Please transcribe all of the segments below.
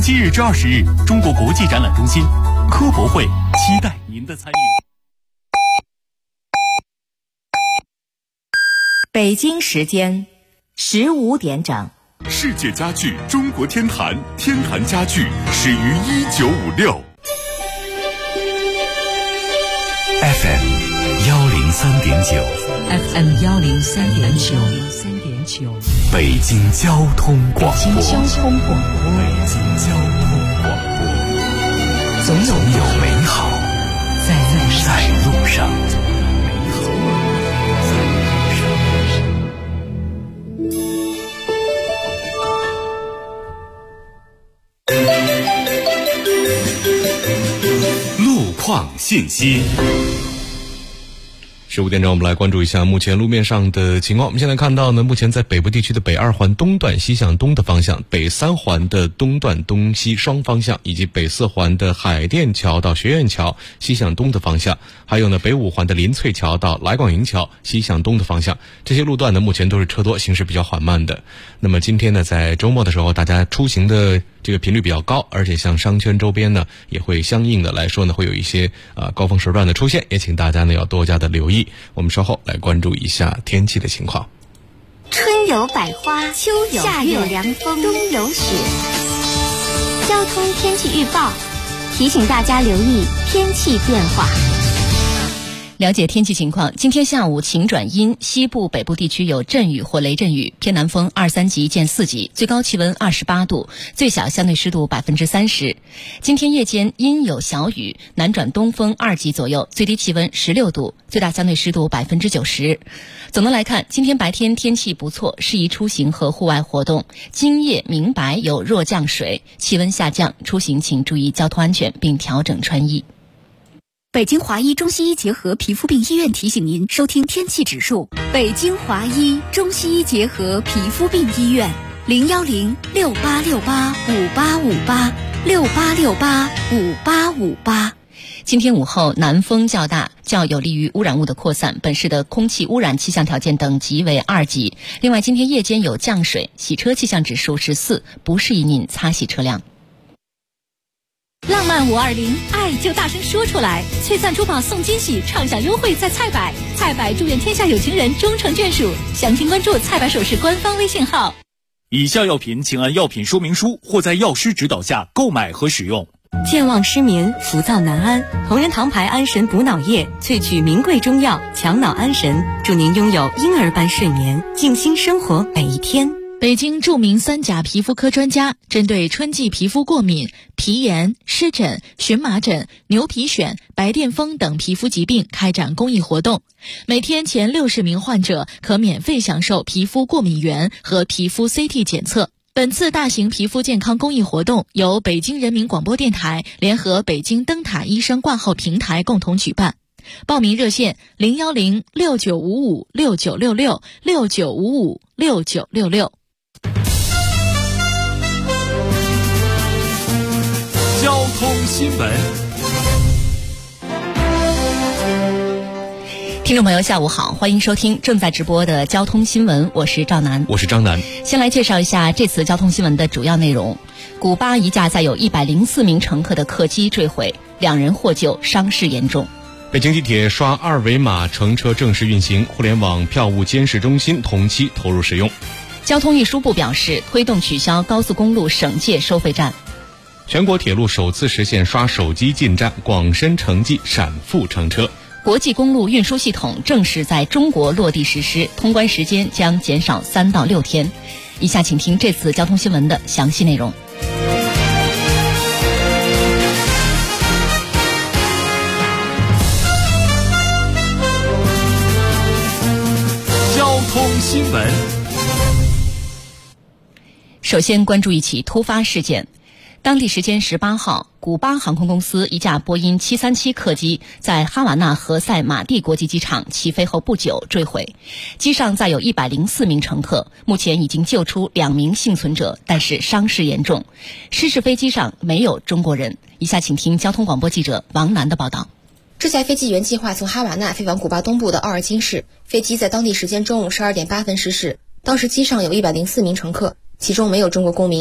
17日至20日，中国国际展览中心科博会，期待您的参与。 北京时间15点整。 世界家具中国天坛，天坛家具始于1956。 FM 103.9 FM 103.9， 北京交通广播。总有美好在路上。 路况信息。 15点钟，我们来关注一下目前路面上的情况。我们现在看到呢，目前在北部地区的北2环东段西向东的方向，北3环的东段东西双方向，以及北4环的海淀桥到学院桥西向东的方向，还有呢北5环的林翠桥到来广营桥西向东的方向，这些路段呢目前都是车多，行驶比较缓慢的。那么今天呢，在周末的时候，大家出行的这个频率比较高，而且像商圈周边呢，也会相应的来说呢，会有一些高峰时段的出现，也请大家呢要多加的留意。我们稍后来关注一下天气的情况。 春有百花，秋有夏有凉风，冬有雪。交通天气预报提醒大家留意天气变化。 了解天气情况，今天下午晴转阴，西部北部地区有阵雨或雷阵雨，偏南风2-3级见4级，最高气温28度，最小相对湿度30%。今天夜间阴有小雨，南转东风2级左右，最低气温16度，最大相对湿度90%。总的来看，今天白天天气不错，适宜出行和户外活动。今夜明白有弱降水，气温下降，出行请注意交通安全，并调整穿衣。 北京华医中西医结合皮肤病医院提醒您收听天气指数。北京华医中西医结合皮肤病医院，010-6868-5858，6868-5858。 今天午后南风较大，较有利于污染物的扩散，本市的空气污染气象条件等级为2级。另外，今天夜间有降水，洗车气象指数是4，不适宜您擦洗车辆。 浪漫520，爱就大声说出来！璀璨珠宝送惊喜，畅享优惠在菜百。菜百祝愿天下有情人终成眷属。详情关注菜百首饰官方微信号。 以下药品请按药品说明书或在药师指导下购买和使用。 健忘失眠、浮躁难安，同仁堂牌安神补脑液萃取名贵中药，强脑安神，祝您拥有婴儿般睡眠，静心生活每一天。 北京著名3甲皮肤科专家针对春季皮肤过敏、皮炎、湿疹、荨麻疹、牛皮癣、白癜风等皮肤疾病开展公益活动，每天前60名患者可免费享受皮肤过敏原和皮肤 CT 检测。本次大型皮肤健康公益活动由北京人民广播电台联合北京灯塔医生挂号平台共同举办。报名热线010-6955-6966，6955-6966。 交通新闻。 听众朋友下午好，欢迎收听正在直播的交通新闻，我是赵楠。 我是张楠。 先来介绍一下这次交通新闻的主要内容。古巴一架载有104名乘客的客机坠毁，2人获救，伤势严重。 北京地铁刷2维码乘车正式运行，互联网票务监视中心同期投入使用。 交通运输部表示，推动取消高速公路省界收费站。 全国铁路首次实现刷手机进站，广深城际闪付乘车。 国际公路运输系统正式在中国落地实施，通关时间将减少3到6天。以下请听这次交通新闻的详细内容。 交通新闻。 首先关注一起突发事件。当地时间18号，古巴航空公司一架波音737客机在哈瓦那何塞马蒂国际机场起飞后不久坠毁，机上载有104名乘客，目前已经救出2名幸存者，但是伤势严重。失事飞机上没有中国人。以下请听交通广播记者王楠的报道。 这架飞机原计划从哈瓦那飞往古巴东部的奥尔金市，飞机在当地时间中午12点8分失事。当时机上有104名乘客，其中没有中国公民。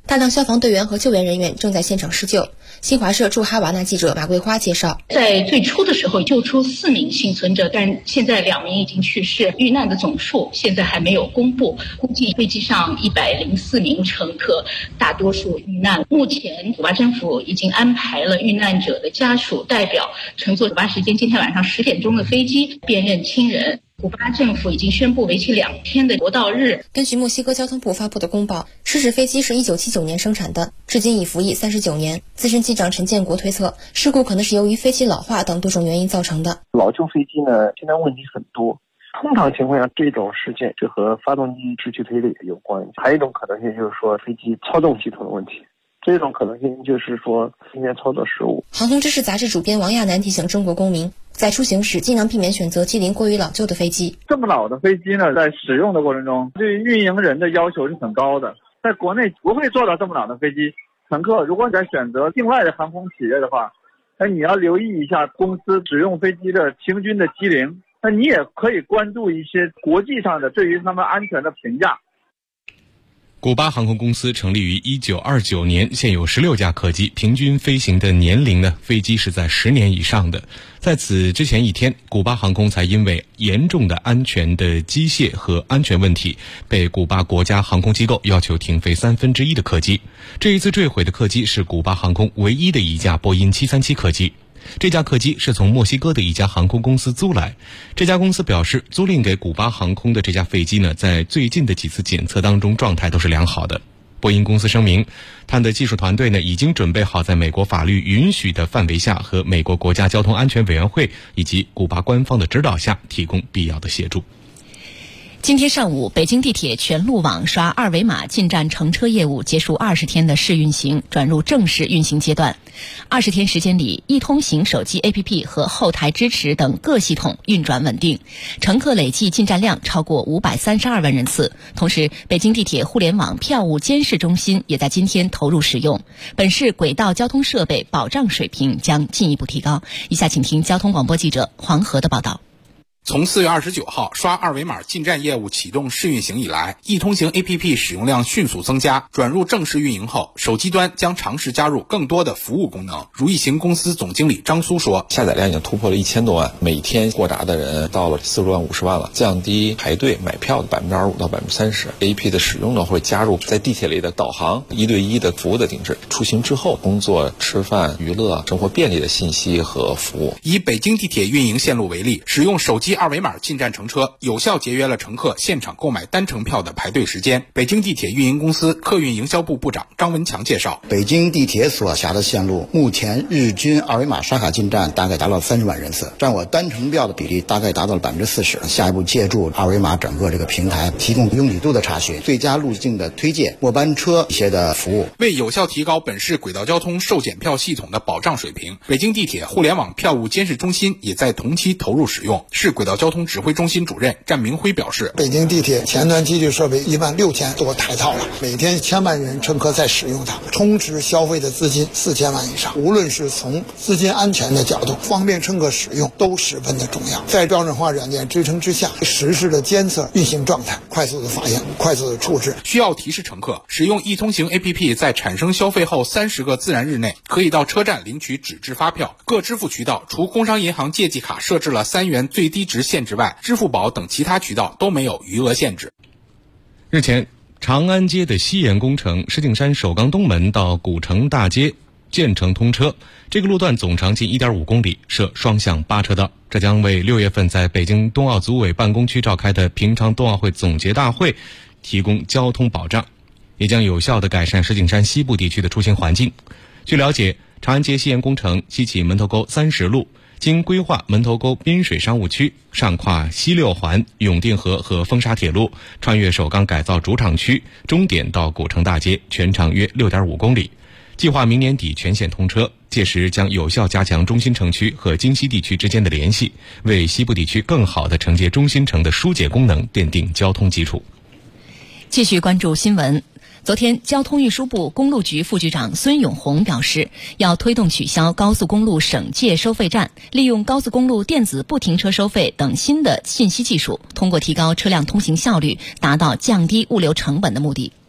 大量消防队员和救援人员正在现场施救。新华社驻哈瓦那记者马桂花介绍， 在最初的时候救出4名幸存者，但现在2名已经去世，遇难的总数现在还没有公布，估计飞机上104名乘客大多数遇难。目前古巴政府已经安排了遇难者的家属代表乘坐古巴时间今天晚上10点钟的飞机辨认亲人。古巴政府已经宣布为期2天的国道日。 根据墨西哥交通部发布的公报，失事飞机是1979年生产的，至今已服役39年。资深机长陈建国推测，事故可能是由于飞机老化等多种原因造成的。 老旧飞机呢，现在问题很多。通常情况下，这种事件是和发动机失去推力有关系。还有一种可能性就是说飞机操纵系统的问题。这种可能性就是说今天操作失误。 航空知识杂志主编王亚楠提醒中国公民，在出行时尽量避免选择机龄过于老旧的飞机。 这么老的飞机呢，在使用的过程中，对运营人的要求是很高的。在国内不会做到这么老的飞机。乘客如果你在选择境外的航空企业的话，那你要留意一下公司使用飞机的平均的机龄。那你也可以关注一些国际上的对于他们安全的评价。 古巴航空公司成立于1929年，现有16架客机，平均飞行的年龄呢，飞机是在10年以上的。在此之前一天，古巴航空才因为严重的安全的机械和安全问题，被古巴国家航空机构要求停飞1/3的客机。这一次坠毁的客机是古巴航空唯一的一架波音737客机。这架客机是从墨西哥的一家航空公司租来。这家公司表示，租赁给古巴航空的这架飞机呢，在最近的几次检测当中状态都是良好的。波音公司声明，他的技术团队呢已经准备好在美国法律允许的范围下，和美国国家交通安全委员会以及古巴官方的指导下，提供必要的协助。 今天上午，北京地铁全路网刷二维码进站乘车业务结束20天的试运行，转入正式运行阶段。20天时间里，易通行手机 APP 和后台支持等各系统运转稳定，乘客累计进站量超过532万人次。同时，北京地铁互联网票务监视中心也在今天投入使用，本市轨道交通设备保障水平将进一步提高。以下请听交通广播记者黄河的报道。 从4月29号刷二维码进站业务启动试运行以来，易通行 APP 使用量迅速增加。转入正式运营后，手机端将尝试加入更多的服务功能。如易行公司总经理张苏说， 下载量已经突破了1000多万，每天过达的人到了40万、50万了，降低排队买票的25%到30%。APP 的使用呢，会加入在地铁里的导航、1对1的服务的定制，出行之后工作、吃饭、娱乐、生活便利的信息和服务。 以北京地铁运营线路为例，使用手机二维码进站乘车，有效节约了乘客现场购买单程票的排队时间。北京地铁运营公司客运营销部部长张文强介绍， 北京地铁所辖的线路目前日均二维码刷卡进站大概达到30万人次，占我单程票的比例大概达到了40%。下一步借助二维码整个这个平台，提供拥挤度的查询、最佳路径的推荐、末班车一些的服务。 为有效提高本市轨道交通售检票系统的保障水平，北京地铁互联网票务监视中心也在同期投入使用。市轨道交通指挥中心主任战明辉表示， 北京地铁前端机具设备16000多台套了，每天1000万人乘客在使用它，充值消费的资金4000万以上。无论是从资金安全的角度，方便乘客使用，都十分的重要。在标准化软件支撑之下，实时的监测运行状态，快速的发现，快速的处置。 需要提示乘客，使用易通行 APP 在产生消费后30个自然日内，可以到车站领取纸质发票。各支付渠道除工商银行借记卡设置了3元最低值限制外，支付宝等其他渠道都没有余额限制。 日前，长安街的西延工程石景山首钢东门到古城大街建成通车，这个路段总长近 1.5 公里，设双向8车道。这将为6月份在北京冬奥组委办公区召开的平昌冬奥会总结大会提供交通保障，也将有效地改善石景山西部地区的出行环境。据了解，长安街西延工程西起门头沟30路，经规划门头沟滨水商务区，上跨西6环、永定河和风沙铁路，穿越首钢改造主场区，终点到古城大街，全长约 6.5 公里。计划明年底全线通车，届时将有效加强中心城区和京西地区之间的联系，为西部地区更好地承接中心城的疏解功能奠定交通基础。 继续关注新闻。昨天，交通运输部公路局副局长孙永红表示，要推动取消高速公路省界收费站，利用高速公路电子不停车收费等新的信息技术，通过提高车辆通行效率，达到降低物流成本的目的。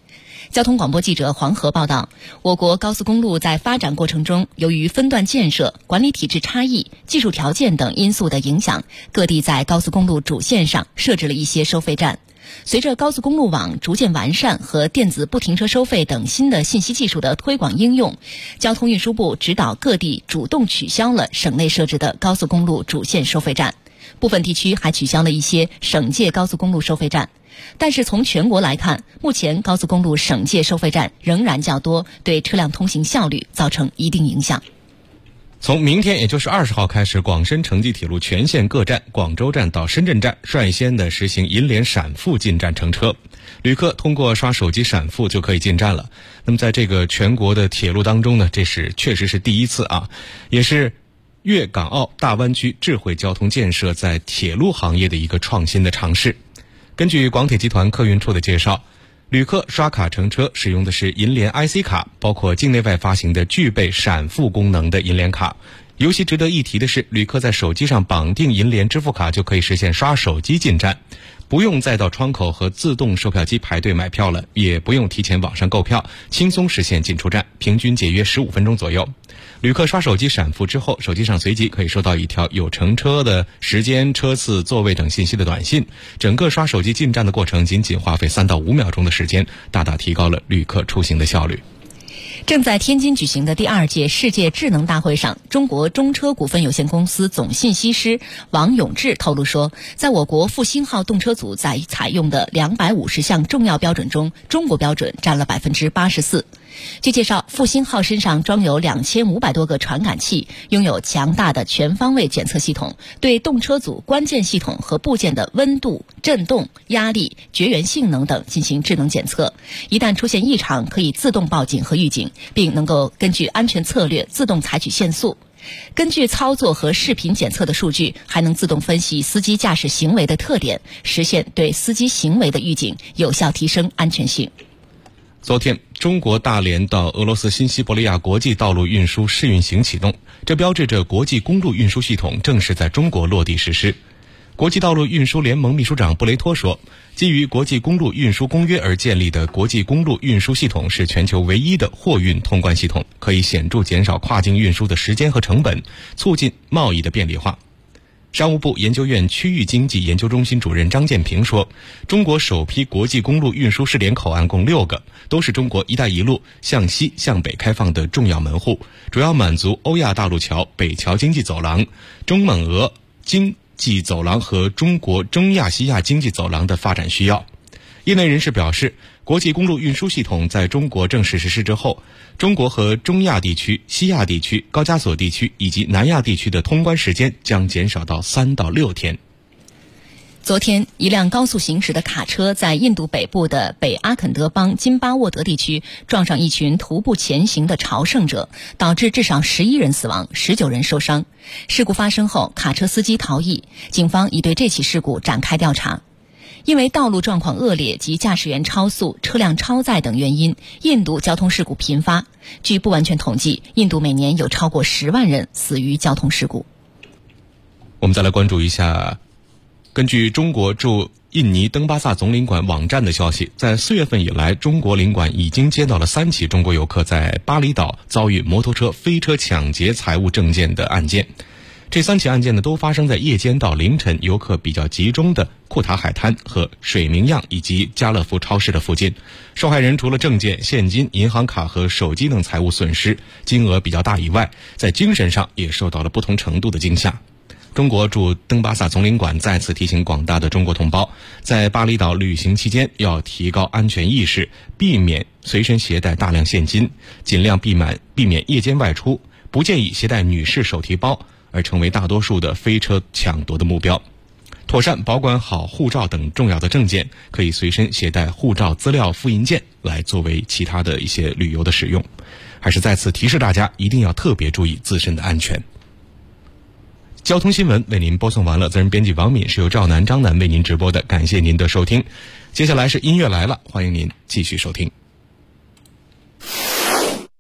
交通广播记者黄河报道，我国高速公路在发展过程中，由于分段建设、管理体制差异、技术条件等因素的影响，各地在高速公路主线上设置了一些收费站。随着高速公路网逐渐完善和电子不停车收费等新的信息技术的推广应用，交通运输部指导各地主动取消了省内设置的高速公路主线收费站，部分地区还取消了一些省界高速公路收费站。但是从全国来看，目前高速公路省界收费站仍然较多，对车辆通行效率造成一定影响。 从明天，也就是20号开始，广深城际铁路全线各站，广州站到深圳站率先的实行银联闪付进站乘车，旅客通过刷手机闪付就可以进站了。那么在这个全国的铁路当中呢，这是确实是第一次啊，也是粤港澳大湾区智慧交通建设在铁路行业的一个创新的尝试。根据广铁集团客运处的介绍，旅客刷卡乘车使用的是银联 IC 卡，包括境内外发行的具备闪付功能的银联卡。尤其值得一提的是，旅客在手机上绑定银联支付卡就可以实现刷手机进站，不用再到窗口和自动售票机排队买票了，也不用提前网上购票，轻松实现进出站，平均节约15分钟左右。旅客刷手机闪付之后，手机上随即可以收到一条有乘车的时间、车次、座位等信息的短信，整个刷手机进站的过程仅花费3到5秒钟的时间，大大提高了旅客出行的效率。 正在天津举行的第2届世界智能大会上，中国中车股份有限公司总信息师王永志透露说，在我国复兴号动车组采用的250项重要标准中，中国标准占了84%。据介绍，复兴号身上装有2500多个传感器，拥有强大的全方位检测系统，对动车组关键系统和部件的温度、振动、压力、绝缘性能等进行智能检测。一旦出现异常，可以自动报警和预警，并能够根据安全策略自动采取限速。根据操作和视频检测的数据，还能自动分析司机驾驶行为的特点，实现对司机行为的预警，有效提升安全性。 昨天，中国大连到俄罗斯新西伯利亚国际道路运输试运行启动，这标志着国际公路运输系统正式在中国落地实施。国际道路运输联盟秘书长布雷托说，基于国际公路运输公约而建立的国际公路运输系统是全球唯一的货运通关系统，可以显著减少跨境运输的时间和成本，促进贸易的便利化。商务部研究院区域经济研究中心主任张建平说，中国首批国际公路运输试点口岸共6个，都是中国一带一路向西向北开放的重要门户，主要满足欧亚大陆桥、北桥经济走廊、中蒙俄经济走廊和中国中亚西亚经济走廊的发展需要。业内人士表示，国际公路运输系统在中国正式实施之后，中国和中亚地区、西亚地区、高加索地区以及南亚地区的通关时间将减少到3到6天。 昨天，一辆高速行驶的卡车在印度北部的北阿肯德邦津巴沃德地区撞上一群徒步前行的朝圣者，导致至少11人死亡，19人受伤。事故发生后，卡车司机逃逸，警方已对这起事故展开调查。因为道路状况恶劣及驾驶员超速、车辆超载等原因，印度交通事故频发。据不完全统计，印度每年有超过10万人死于交通事故。 我们再来关注一下，根据中国驻印尼登巴萨总领馆网站的消息，在4月份以来，中国领馆已经接到了3起中国游客在巴厘岛遭遇摩托车飞车抢劫财物证件的案件。这3起案件呢，都发生在夜间到凌晨游客比较集中的库塔海滩和水明漾以及家乐福超市的附近。受害人除了证件、现金、银行卡和手机等财物损失金额比较大以外，在精神上也受到了不同程度的惊吓。中国驻登巴萨总领馆再次提醒广大的中国同胞，在巴厘岛旅行期间要提高安全意识，避免随身携带大量现金，尽量避免夜间外出，不建议携带女士手提包，而成为大多数的飞车抢夺的目标。妥善保管好护照等重要的证件，可以随身携带护照资料复印件来作为其他的一些旅游的使用。还是再次提示大家，一定要特别注意自身的安全。交通新闻为您播送完了，责任编辑王敏，是由赵楠、张楠为您直播的，感谢您的收听。接下来是音乐来了，欢迎您继续收听。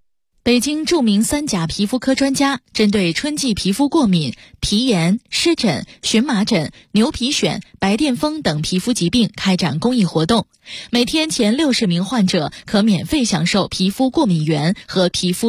北京著名3甲皮肤科专家针对春季皮肤过敏、皮炎、湿疹、荨麻疹、牛皮癣、白癜风等皮肤疾病开展公益活动，每天前60名患者可免费享受皮肤过敏原和皮肤